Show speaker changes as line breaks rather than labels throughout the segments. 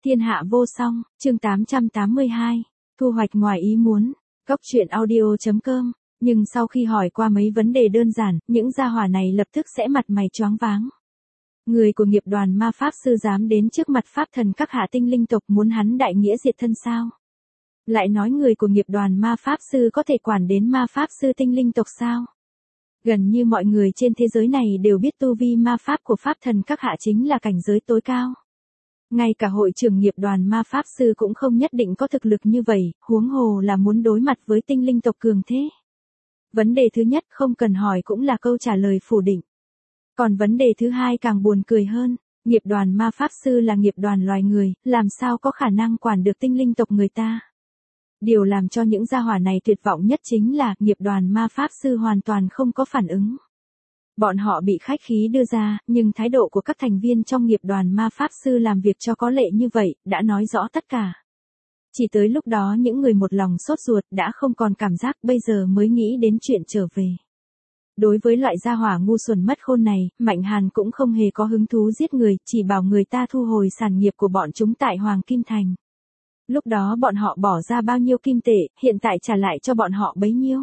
Thiên hạ vô song, chương 882, thu hoạch ngoài ý muốn, Cốc truyện audio.com, nhưng sau khi hỏi qua mấy vấn đề đơn giản, những gia hỏa này lập tức sẽ mặt mày choáng váng. Người của nghiệp đoàn ma pháp sư dám đến trước mặt pháp thần các hạ tinh linh tộc muốn hắn đại nghĩa diệt thân sao? Lại nói người của nghiệp đoàn ma pháp sư có thể quản đến ma pháp sư tinh linh tộc sao? Gần như mọi người trên thế giới này đều biết tu vi ma pháp của pháp thần các hạ chính là cảnh giới tối cao. Ngay cả hội trưởng nghiệp đoàn ma pháp sư cũng không nhất định có thực lực như vậy, huống hồ là muốn đối mặt với tinh linh tộc cường thế. Vấn đề thứ nhất không cần hỏi cũng là câu trả lời phủ định. Còn vấn đề thứ hai càng buồn cười hơn, nghiệp đoàn ma pháp sư là nghiệp đoàn loài người, làm sao có khả năng quản được tinh linh tộc người ta. Điều làm cho những gia hỏa này tuyệt vọng nhất chính là nghiệp đoàn ma pháp sư hoàn toàn không có phản ứng. Bọn họ bị khách khí đưa ra, nhưng thái độ của các thành viên trong nghiệp đoàn ma pháp sư làm việc cho có lệ như vậy, đã nói rõ tất cả. Chỉ tới lúc đó những người một lòng sốt ruột đã không còn cảm giác bây giờ mới nghĩ đến chuyện trở về. Đối với loại gia hỏa ngu xuẩn mất khôn này, Mạnh Hàn cũng không hề có hứng thú giết người, chỉ bảo người ta thu hồi sản nghiệp của bọn chúng tại Hoàng Kim Thành. Lúc đó bọn họ bỏ ra bao nhiêu kim tệ, hiện tại trả lại cho bọn họ bấy nhiêu.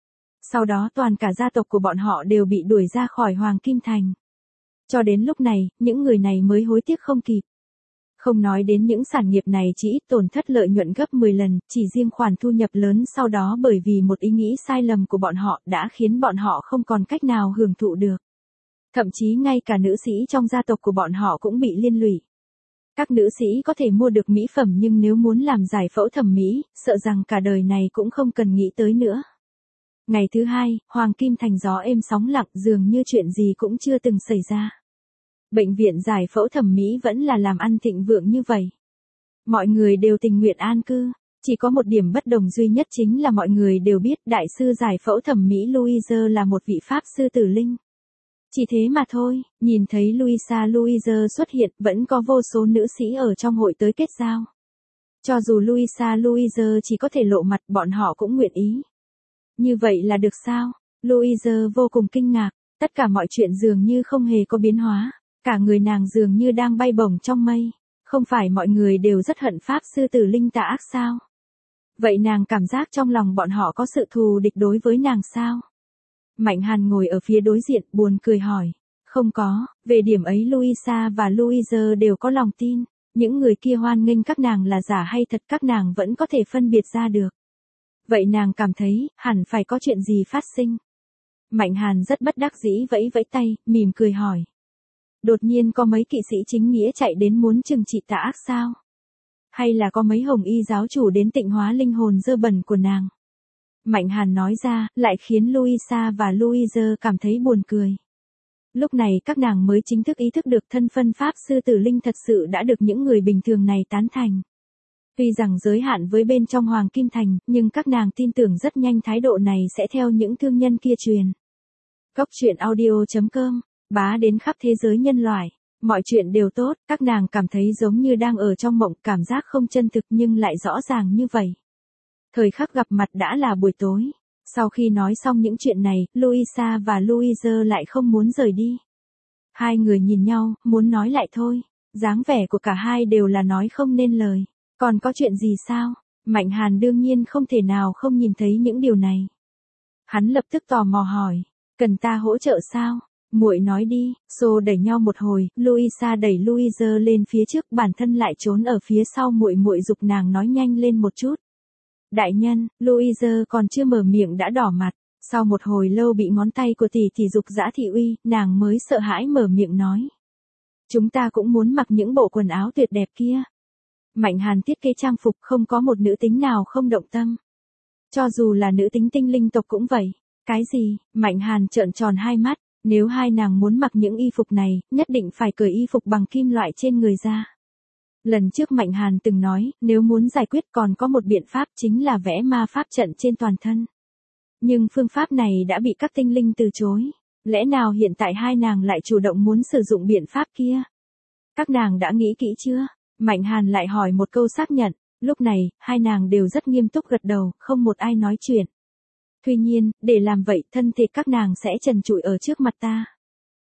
Sau đó toàn cả gia tộc của bọn họ đều bị đuổi ra khỏi Hoàng Kim Thành. Cho đến lúc này, những người này mới hối tiếc không kịp. Không nói đến những sản nghiệp này chỉ ít tổn thất lợi nhuận gấp 10 lần, chỉ riêng khoản thu nhập lớn sau đó bởi vì một ý nghĩ sai lầm của bọn họ đã khiến bọn họ không còn cách nào hưởng thụ được. Thậm chí ngay cả nữ sĩ trong gia tộc của bọn họ cũng bị liên lụy. Các nữ sĩ có thể mua được mỹ phẩm nhưng nếu muốn làm giải phẫu thẩm mỹ, sợ rằng cả đời này cũng không cần nghĩ tới nữa. Ngày thứ hai, Hoàng Kim Thành gió êm sóng lặng dường như chuyện gì cũng chưa từng xảy ra. Bệnh viện giải phẫu thẩm mỹ vẫn là làm ăn thịnh vượng như vậy. Mọi người đều tình nguyện an cư, chỉ có một điểm bất đồng duy nhất chính là mọi người đều biết đại sư giải phẫu thẩm mỹ Louise là một vị pháp sư tử linh. Chỉ thế mà thôi, nhìn thấy Louise xuất hiện vẫn có vô số nữ sĩ ở trong hội tới kết giao. Cho dù Louise chỉ có thể lộ mặt bọn họ cũng nguyện ý. Như vậy là được sao? Louise vô cùng kinh ngạc, tất cả mọi chuyện dường như không hề có biến hóa, cả người nàng dường như đang bay bổng trong mây, không phải mọi người đều rất hận pháp sư tử linh tà ác sao? Vậy nàng cảm giác trong lòng bọn họ có sự thù địch đối với nàng sao? Mạnh Hàn ngồi ở phía đối diện buồn cười hỏi, không có, về điểm ấy Louisa và Louise đều có lòng tin, những người kia hoan nghênh các nàng là giả hay thật các nàng vẫn có thể phân biệt ra được. Vậy nàng cảm thấy, hẳn phải có chuyện gì phát sinh. Mạnh Hàn rất bất đắc dĩ vẫy vẫy tay, mỉm cười hỏi. Đột nhiên có mấy kỵ sĩ chính nghĩa chạy đến muốn trừng trị tà ác sao? Hay là có mấy hồng y giáo chủ đến tịnh hóa linh hồn dơ bẩn của nàng? Mạnh Hàn nói ra, lại khiến Louisa và Louise cảm thấy buồn cười. Lúc này các nàng mới chính thức ý thức được thân phân pháp sư tử linh thật sự đã được những người bình thường này tán thành. Tuy rằng giới hạn với bên trong Hoàng Kim Thành, nhưng các nàng tin tưởng rất nhanh thái độ này sẽ theo những thương nhân kia truyền. Cốc truyện audio.com, bá đến khắp thế giới nhân loại. Mọi chuyện đều tốt, các nàng cảm thấy giống như đang ở trong mộng, cảm giác không chân thực nhưng lại rõ ràng như vậy. Thời khắc gặp mặt đã là buổi tối. Sau khi nói xong những chuyện này, Louisa và Louise lại không muốn rời đi. Hai người nhìn nhau, muốn nói lại thôi. Dáng vẻ của cả hai đều là nói không nên lời. Còn có chuyện gì sao? Mạnh Hàn đương nhiên không thể nào không nhìn thấy những điều này. Hắn lập tức tò mò hỏi, cần ta hỗ trợ sao? Muội nói đi. Xô đẩy nhau một hồi, Louisa đẩy Louise lên phía trước, bản thân lại trốn ở phía sau muội giục nàng nói nhanh lên một chút. Đại nhân, Louise còn chưa mở miệng đã đỏ mặt, sau một hồi lâu bị ngón tay của tỷ giục dã thị uy, nàng mới sợ hãi mở miệng nói. Chúng ta cũng muốn mặc những bộ quần áo tuyệt đẹp kia. Mạnh Hàn thiết kế trang phục không có một nữ tính nào không động tâm. Cho dù là nữ tính tinh linh tộc cũng vậy. Cái gì? Mạnh Hàn trợn tròn hai mắt, nếu hai nàng muốn mặc những y phục này, nhất định phải cởi y phục bằng kim loại trên người ra. Lần trước Mạnh Hàn từng nói, nếu muốn giải quyết còn có một biện pháp chính là vẽ ma pháp trận trên toàn thân. Nhưng phương pháp này đã bị các tinh linh từ chối. Lẽ nào hiện tại hai nàng lại chủ động muốn sử dụng biện pháp kia? Các nàng đã nghĩ kỹ chưa? Mạnh Hàn lại hỏi một câu xác nhận, lúc này, hai nàng đều rất nghiêm túc gật đầu, không một ai nói chuyện. Tuy nhiên, để làm vậy, thân thể các nàng sẽ trần trụi ở trước mặt ta.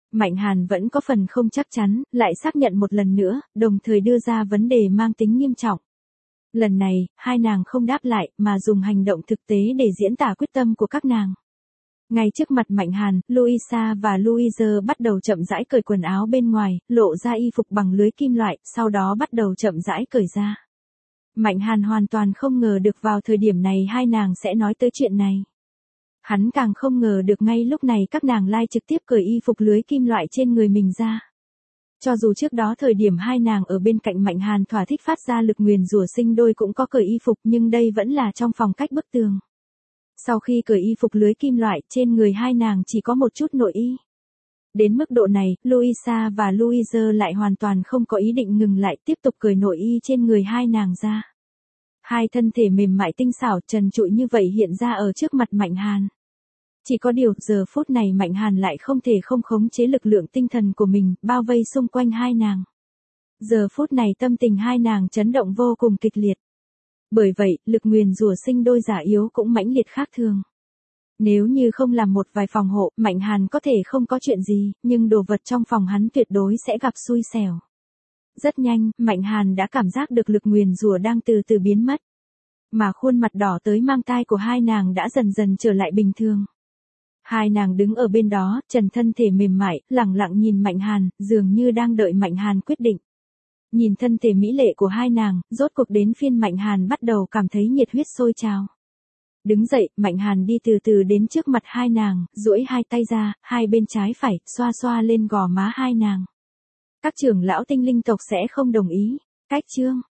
Mạnh Hàn vẫn có phần không chắc chắn, lại xác nhận một lần nữa, đồng thời đưa ra vấn đề mang tính nghiêm trọng. Lần này, hai nàng không đáp lại, mà dùng hành động thực tế để diễn tả quyết tâm của các nàng. Ngay trước mặt Mạnh Hàn, Louisa và Louise bắt đầu chậm rãi cởi quần áo bên ngoài, lộ ra y phục bằng lưới kim loại, sau đó bắt đầu chậm rãi cởi ra. Mạnh Hàn hoàn toàn không ngờ được vào thời điểm này hai nàng sẽ nói tới chuyện này. Hắn càng không ngờ được ngay lúc này các nàng lai trực tiếp cởi y phục lưới kim loại trên người mình ra. Cho dù trước đó thời điểm hai nàng ở bên cạnh Mạnh Hàn thỏa thích phát ra lực nguyền rủa sinh đôi cũng có cởi y phục, nhưng đây vẫn là trong phòng cách bức tường. Sau khi cởi y phục lưới kim loại, trên người hai nàng chỉ có một chút nội y. Đến mức độ này, Louisa và Louise lại hoàn toàn không có ý định ngừng lại, tiếp tục cởi nội y trên người hai nàng ra. Hai thân thể mềm mại tinh xảo trần trụi như vậy hiện ra ở trước mặt Mạnh Hàn. Chỉ có điều, giờ phút này Mạnh Hàn lại không thể không khống chế lực lượng tinh thần của mình, bao vây xung quanh hai nàng. Giờ phút này tâm tình hai nàng chấn động vô cùng kịch liệt. Bởi vậy, lực nguyền rủa sinh đôi giả yếu cũng mãnh liệt khác thường. Nếu như không làm một vài phòng hộ, Mạnh Hàn có thể không có chuyện gì, nhưng đồ vật trong phòng hắn tuyệt đối sẽ gặp xui xẻo. Rất nhanh, Mạnh Hàn đã cảm giác được lực nguyền rủa đang từ từ biến mất. Mà khuôn mặt đỏ tới mang tai của hai nàng đã dần dần trở lại bình thường. Hai nàng đứng ở bên đó, trần thân thể mềm mại, lẳng lặng nhìn Mạnh Hàn, dường như đang đợi Mạnh Hàn quyết định. Nhìn thân thể mỹ lệ của hai nàng, rốt cuộc đến phiên Mạnh Hàn bắt đầu cảm thấy nhiệt huyết sôi trào. Đứng dậy, Mạnh Hàn đi từ từ đến trước mặt hai nàng, duỗi hai tay ra, hai bên trái phải, xoa xoa lên gò má hai nàng. Các trưởng lão tinh linh tộc sẽ không đồng ý. Cách chương